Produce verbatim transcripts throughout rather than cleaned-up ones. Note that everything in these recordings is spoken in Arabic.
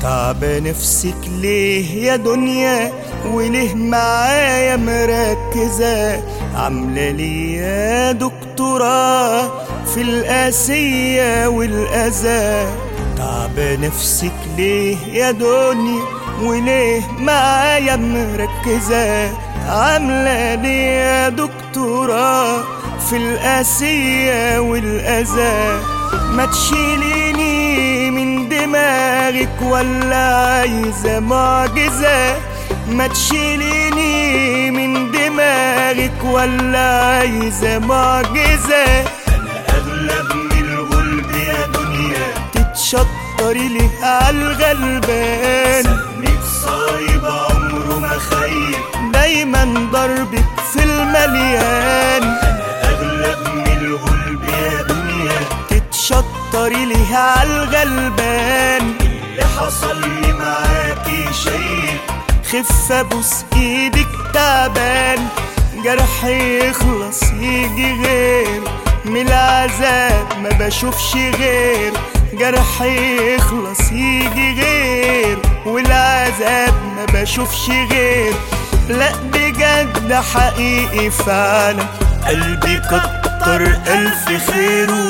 تعب نفسك ليه يا دنيا وليه معايا مركزة؟ عاملة لي يا دكتوراه في القاسية والأذى. تعب نفسك ليه يا دنيا وليه معايا مركزة؟ عاملة لي يا دكتوراه في القاسية والأذى. ما تشيليني من دماغك ولا عايزة معجزة؟ ما تشيليني من دماغك ولا عايزة معجزة؟ أنا أغلى من الغلب يا دنيا، تتشطري ليه عالغلبان؟ سهمك صايب عمره ما خيب، دايما ضربك في المليان. أنا أغلى من الغلب يا دنيا، تتشطري ليه عالغلبان؟ اللي حصل لي معاكي شيء، خف ابوس ايدك تعبان. جرح يخلص يجي غير من العذاب ما بشوفش غير. جرح يخلص يجي غير والعذاب ما بشوفش غير. لا بجد حقيقي فعلا قلبي كتر الف خيره،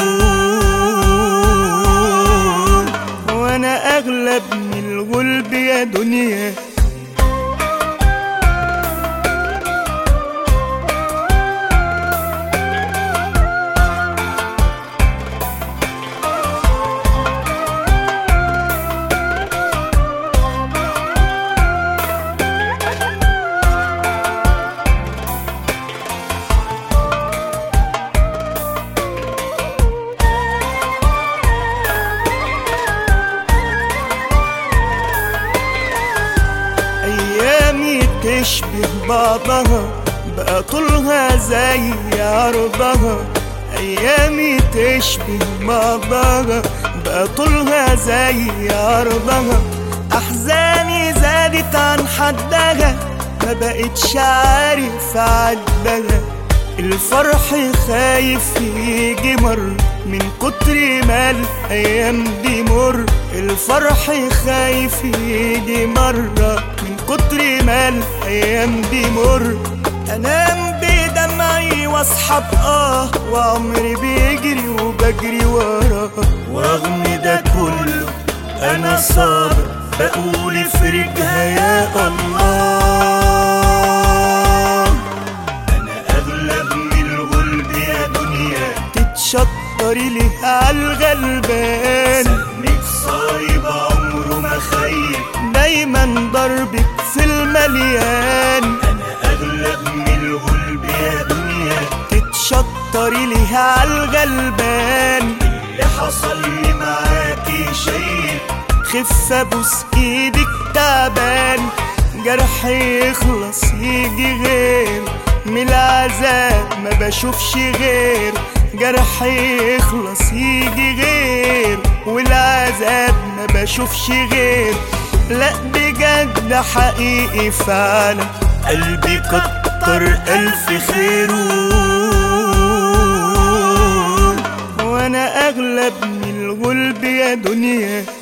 وانا اغلب من الغلب يا دنيا. أيامي تشبه بعضها بقى طولها زي عرضها. أيامي تشبه بعضها بقى طولها زي عرضها. أحزاني زادت عن حدها ما بقتش عارف أعدها. الفرح خايف يجي مر من كتر ما الأيام دي مر. الفرح خايف يجي مرة من كتر ما الأيام دي مر. أنام بدمعي واصحى بآه وعمري بيجري وبجري وراه. ورغم ده كله أنا صابر بقول افرجها يا الله. أنا أغلى من الغلب يا دنيا، تتشطري ليه عالغلبان؟ سهمك صايب عمره ما خيب، دايما ضربك في المليان. أنا أغلى من الغلب يا دنيا، تتشطري ليه عالغلبان؟ اللي حصل لي معاكي شيء، خف ابوس ايدك تعبان. جرح يخلص يجي غير من العذاب ما بشوفش غير. جرح يخلص يجي غير والعذاب ما بشوفش غير. لا بجد حقيقي فعلا قلبي كتر الف خيره، وانا اغلب من الغلب يا دنيا.